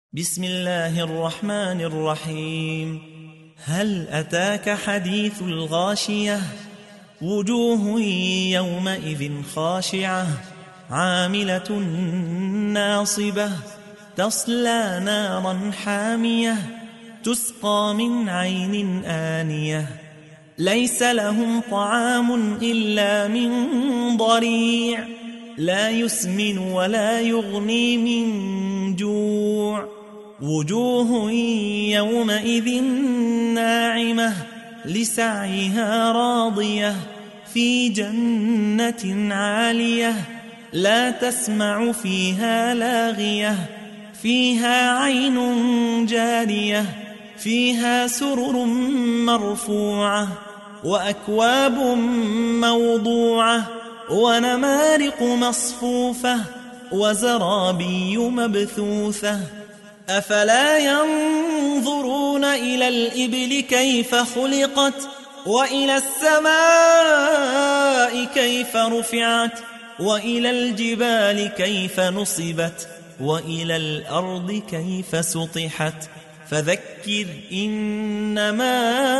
بسم الله الرحمن الرحيم. هل أتاك حديث الغاشية؟ وجوه يومئذ خاشعة عاملة ناصبة تصلى نارا حامية تسقى من عين آنية ليس لهم طعام إلا من ضريع لا يسمن ولا يغني من جوع. وجوه يومئذ ناعمة لسعيها راضية في جنة عالية لا تسمع فيها لاغية فيها عين جارية فيها سرر مرفوعة وأكواب موضوعة ونمارق مصفوفة وزرابي مبثوثة. أفلا ينظرون إلى الإبل كيف خلقت وإلى السماء كيف رفعت وإلى الجبال كيف نصبت وإلى الأرض كيف سطحت. فذكر إنما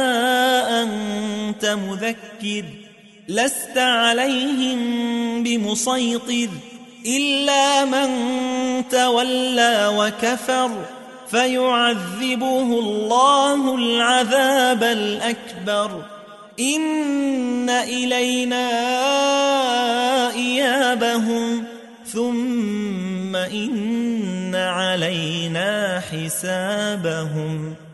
أنت مذكر لست عليهم بمسيطر إلا من تولى وكفر فيعذبه الله العذاب الأكبر. إن إلينا إيابهم ثم إن علينا حسابهم.